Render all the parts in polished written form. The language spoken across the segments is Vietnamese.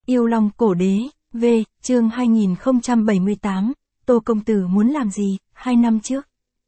Yêu Long Cổ Đế, V, chương 2078, Tô Công Tử muốn làm gì, 2 năm trước.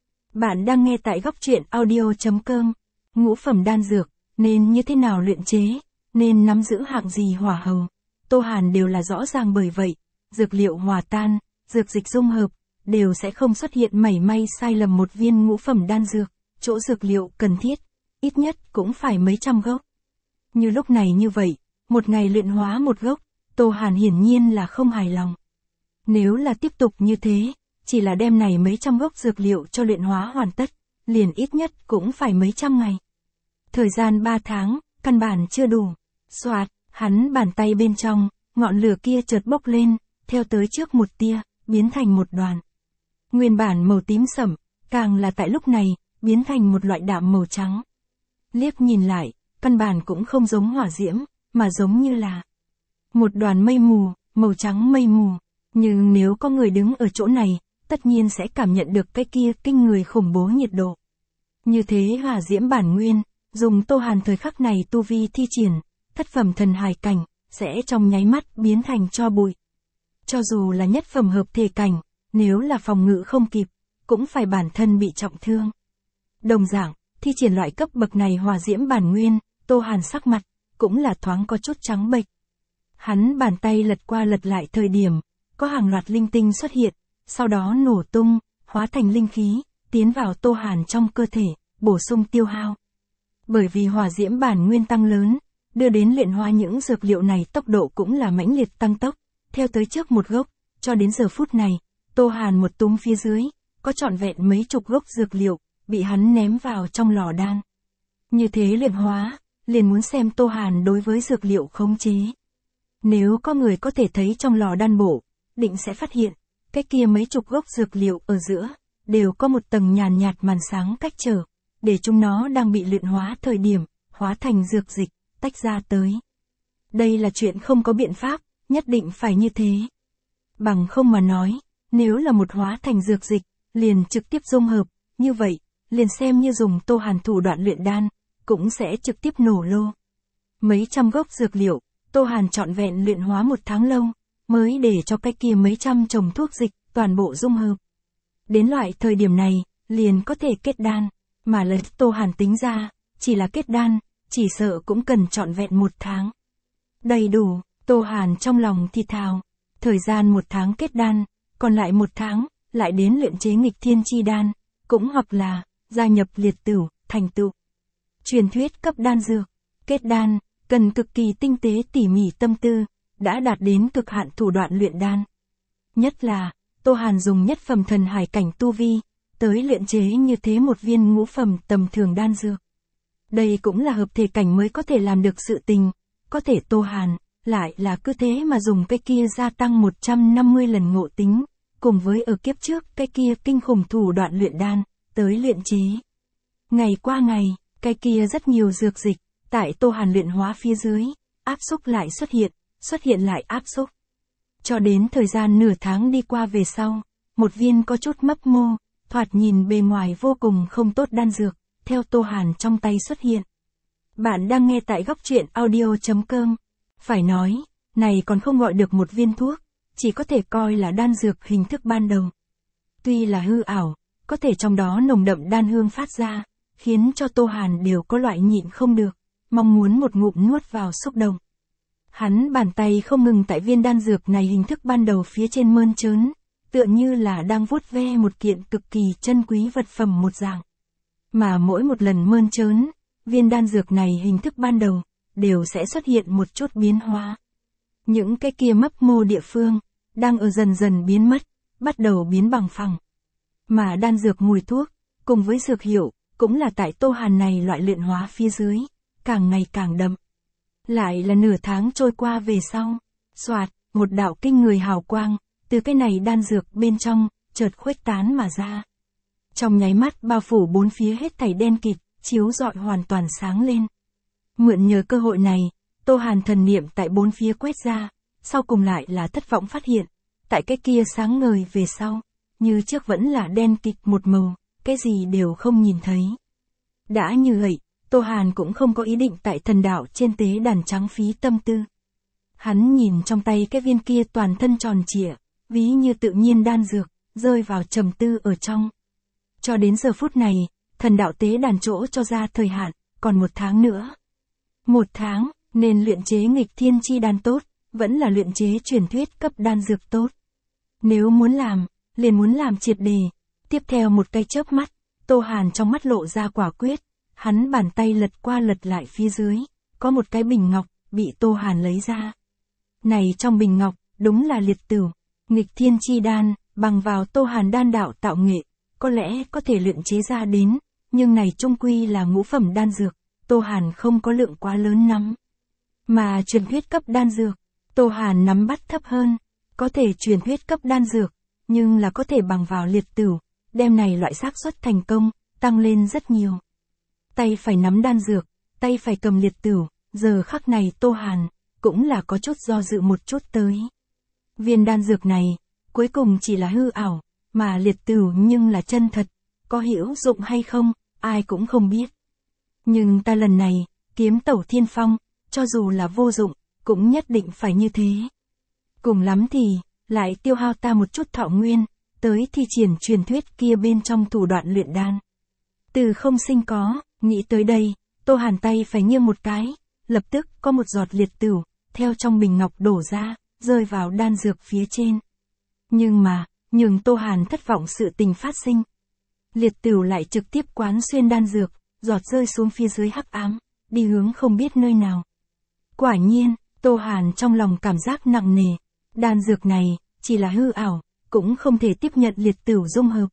Bạn đang nghe tại góc truyện audio.com. Ngũ phẩm đan dược, nên như thế nào luyện chế, nên nắm giữ hạng gì hỏa hầu. Tô Hàn đều là rõ ràng, bởi vậy, dược liệu hòa tan, dược dịch dung hợp, đều sẽ không xuất hiện mảy may sai lầm. Một viên ngũ phẩm đan dược, chỗ dược liệu cần thiết, ít nhất cũng phải mấy trăm gốc. Như lúc này như vậy, một ngày luyện hóa một gốc, Tô Hàn hiển nhiên là không hài lòng. Nếu là tiếp tục như thế, chỉ là đem này mấy trăm gốc dược liệu cho luyện hóa hoàn tất, liền ít nhất cũng phải mấy trăm ngày. Thời gian 3 tháng, căn bản chưa đủ. Soạt, hắn bàn tay bên trong, ngọn lửa kia chợt bốc lên, theo tới trước một tia, biến thành một đoàn. Nguyên bản màu tím sẫm, càng là tại lúc này, biến thành một loại đạm màu trắng. Liếc nhìn lại, căn bản cũng không giống hỏa diễm, mà giống như là một đoàn mây mù, màu trắng mây mù. Nhưng nếu có người đứng ở chỗ này, tất nhiên sẽ cảm nhận được cái kia kinh người khủng bố nhiệt độ. Như thế hỏa diễm bản nguyên, dùng Tô Hàn thời khắc này tu vi thi triển, thất phẩm thần hài cảnh, sẽ trong nháy mắt biến thành tro bụi. Cho dù là nhất phẩm hợp thể cảnh, nếu là phòng ngự không kịp, cũng phải bản thân bị trọng thương. Đồng dạng, thi triển loại cấp bậc này hỏa diễm bản nguyên, Tô Hàn sắc mặt, cũng là thoáng có chút trắng bệch. Hắn bàn tay lật qua lật lại thời điểm, có hàng loạt linh tinh xuất hiện, sau đó nổ tung, hóa thành linh khí, tiến vào Tô Hàn trong cơ thể, bổ sung tiêu hao. Bởi vì hỏa diễm bản nguyên tăng lớn, đưa đến luyện hóa những dược liệu này tốc độ cũng là mãnh liệt tăng tốc, theo tới trước một gốc, cho đến giờ phút này, Tô Hàn một túm phía dưới, có trọn vẹn mấy chục gốc dược liệu, bị hắn ném vào trong lò đan. Như thế luyện hóa, liền muốn xem Tô Hàn đối với dược liệu khống chế. Nếu có người có thể thấy trong lò đan bổ, định sẽ phát hiện, cái kia mấy chục gốc dược liệu ở giữa, đều có một tầng nhàn nhạt màn sáng cách trở, để chúng nó đang bị luyện hóa thời điểm, hóa thành dược dịch, tách ra tới. Đây là chuyện không có biện pháp, nhất định phải như thế. Bằng không mà nói, nếu là một hóa thành dược dịch, liền trực tiếp dung hợp, như vậy, liền xem như dùng Tô Hàn thủ đoạn luyện đan, cũng sẽ trực tiếp nổ lô. Mấy trăm gốc dược liệu, Tô Hàn trọn vẹn luyện hóa 1 tháng lâu, mới để cho cái kia mấy trăm chồng thuốc dịch, toàn bộ dung hợp. Đến loại thời điểm này, liền có thể kết đan, mà lấy Tô Hàn tính ra, chỉ là kết đan, chỉ sợ cũng cần trọn vẹn 1 tháng. Đầy đủ, Tô Hàn trong lòng thì thào, thời gian 1 tháng kết đan, còn lại 1 tháng, lại đến luyện chế nghịch thiên chi đan, cũng hoặc là, gia nhập liệt tửu, thành tựu. Truyền thuyết cấp đan dược, kết đan, cần cực kỳ tinh tế tỉ mỉ tâm tư, đã đạt đến cực hạn thủ đoạn luyện đan. Nhất là, Tô Hàn dùng nhất phẩm thần hải cảnh tu vi, tới luyện chế như thế một viên ngũ phẩm tầm thường đan dược. Đây cũng là hợp thể cảnh mới có thể làm được sự tình, có thể Tô Hàn, lại là cứ thế mà dùng cái kia gia tăng 150 lần ngộ tính, cùng với ở kiếp trước cái kia kinh khủng thủ đoạn luyện đan, tới luyện chế. Ngày qua ngày, cái kia rất nhiều dược dịch, tại Tô Hàn luyện hóa phía dưới, áp xúc lại xuất hiện lại áp xúc. Cho đến thời gian nửa tháng đi qua về sau, một viên có chút mấp mô, thoạt nhìn bề ngoài vô cùng không tốt đan dược, theo Tô Hàn trong tay xuất hiện. Bạn đang nghe tại góc truyện audio.com. Phải nói, này còn không gọi được một viên thuốc, chỉ có thể coi là đan dược hình thức ban đầu. Tuy là hư ảo, có thể trong đó nồng đậm đan hương phát ra, khiến cho Tô Hàn đều có loại nhịn không được, mong muốn một ngụm nuốt vào xúc động. Hắn bàn tay không ngừng tại viên đan dược này hình thức ban đầu phía trên mơn trớn, tựa như là đang vuốt ve một kiện cực kỳ chân quý vật phẩm một dạng. Mà mỗi một lần mơn trớn, viên đan dược này hình thức ban đầu, đều sẽ xuất hiện một chút biến hóa. Những cái kia mấp mô địa phương, đang ở dần dần biến mất, bắt đầu biến bằng phẳng. Mà đan dược mùi thuốc, cùng với dược hiệu, cũng là tại Tô Hàn này loại luyện hóa phía dưới, càng ngày càng đậm. Lại là nửa tháng trôi qua về sau, soạt, một đạo kinh người hào quang, từ cái này đan dược bên trong, chợt khuếch tán mà ra. Trong nháy mắt bao phủ bốn phía hết thảy đen kịt, chiếu rọi hoàn toàn sáng lên. Mượn nhờ cơ hội này, Tô Hàn thần niệm tại bốn phía quét ra, sau cùng lại là thất vọng phát hiện, tại cái kia sáng ngời về sau, như trước vẫn là đen kịt một màu, cái gì đều không nhìn thấy. Đã như vậy, Tô Hàn cũng không có ý định tại thần đạo trên tế đàn trắng phí tâm tư. Hắn nhìn trong tay cái viên kia toàn thân tròn trịa, ví như tự nhiên đan dược, rơi vào trầm tư ở trong. Cho đến giờ phút này, thần đạo tế đàn chỗ cho ra thời hạn, còn 1 tháng nữa. 1 tháng, nên luyện chế nghịch thiên chi đan tốt, vẫn là luyện chế truyền thuyết cấp đan dược tốt. Nếu muốn làm, liền muốn làm triệt đề. Tiếp theo một cái chớp mắt, Tô Hàn trong mắt lộ ra quả quyết, hắn bàn tay lật qua lật lại phía dưới, có một cái bình ngọc, bị Tô Hàn lấy ra. Này trong bình ngọc, đúng là liệt tửu, nghịch thiên chi đan, bằng vào Tô Hàn đan đạo tạo nghệ, có lẽ có thể luyện chế ra đến, nhưng này chung quy là ngũ phẩm đan dược, Tô Hàn không có lượng quá lớn nắm. Mà truyền thuyết cấp đan dược, Tô Hàn nắm bắt thấp hơn, có thể truyền thuyết cấp đan dược, nhưng là có thể bằng vào liệt tửu, đem này loại xác suất thành công, tăng lên rất nhiều. Tay phải nắm đan dược, tay phải cầm liệt tửu, giờ khắc này Tô Hàn, cũng là có chút do dự một chút tới. Viên đan dược này, cuối cùng chỉ là hư ảo, mà liệt tửu nhưng là chân thật, có hữu dụng hay không, ai cũng không biết. Nhưng ta lần này, kiếm tẩu thiên phong, cho dù là vô dụng, cũng nhất định phải như thế. Cùng lắm thì, lại tiêu hao ta một chút thọ nguyên, tới thi triển truyền thuyết kia bên trong thủ đoạn luyện đan. Từ không sinh có, nghĩ tới đây, Tô Hàn tay phải nghiêng một cái, lập tức có một giọt liệt tửu, theo trong bình ngọc đổ ra, rơi vào đan dược phía trên. Nhưng mà, nhường Tô Hàn thất vọng sự tình phát sinh. Liệt tửu lại trực tiếp quán xuyên đan dược, giọt rơi xuống phía dưới hắc ám, đi hướng không biết nơi nào. Quả nhiên, Tô Hàn trong lòng cảm giác nặng nề, đan dược này, chỉ là hư ảo, cũng không thể tiếp nhận liệt tửu dung hợp.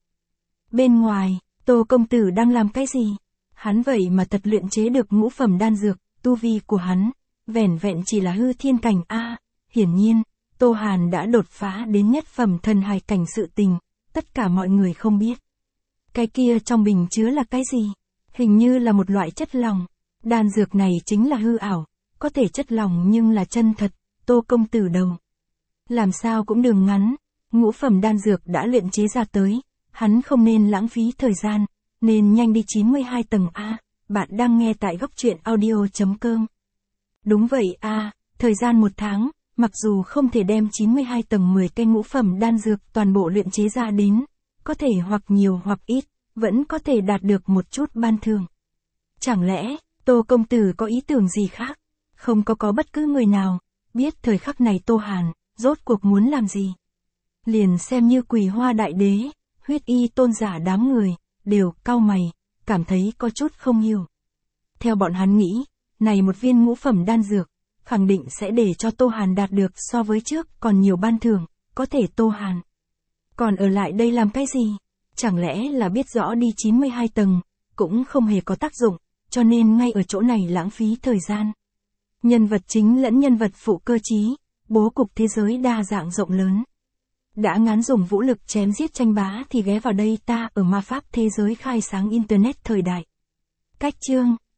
Bên ngoài, Tô công tử đang làm cái gì? Hắn vậy mà thật luyện chế được ngũ phẩm đan dược, tu vi của hắn, vẻn vẹn chỉ là hư thiên cảnh A. Hiển nhiên, Tô Hàn đã đột phá đến nhất phẩm thần hài cảnh sự tình, tất cả mọi người không biết. Cái kia trong bình chứa là cái gì? Hình như là một loại chất lỏng. Đan dược này chính là hư ảo, có thể chất lỏng nhưng là chân thật, Tô công tử đầu. Làm sao cũng đường ngắn, ngũ phẩm đan dược đã luyện chế ra tới, hắn không nên lãng phí thời gian, nên nhanh đi 92 tầng A, bạn đang nghe tại góc truyện audio.com. Đúng vậy A, thời gian 1 tháng, mặc dù không thể đem 92 tầng 10 cây ngũ phẩm đan dược toàn bộ luyện chế ra đến, có thể hoặc nhiều hoặc ít, vẫn có thể đạt được một chút ban thưởng. Chẳng lẽ, Tô công tử có ý tưởng gì khác? Không có bất cứ người nào, biết thời khắc này Tô Hàn, rốt cuộc muốn làm gì. Liền xem như Quỳ Hoa Đại Đế, Huyết Y tôn giả đám người, đều cau mày, cảm thấy có chút không hiểu. Theo bọn hắn nghĩ, này một viên ngũ phẩm đan dược, khẳng định sẽ để cho Tô Hàn đạt được so với trước còn nhiều ban thưởng, có thể Tô Hàn còn ở lại đây làm cái gì? Chẳng lẽ là biết rõ đi 92 tầng, cũng không hề có tác dụng, cho nên ngay ở chỗ này lãng phí thời gian. Nhân vật chính lẫn nhân vật phụ cơ trí, bố cục thế giới đa dạng rộng lớn. Đã ngán dùng vũ lực chém giết tranh bá thì ghé vào đây ta ở ma pháp thế giới khai sáng Internet thời đại. Cách chương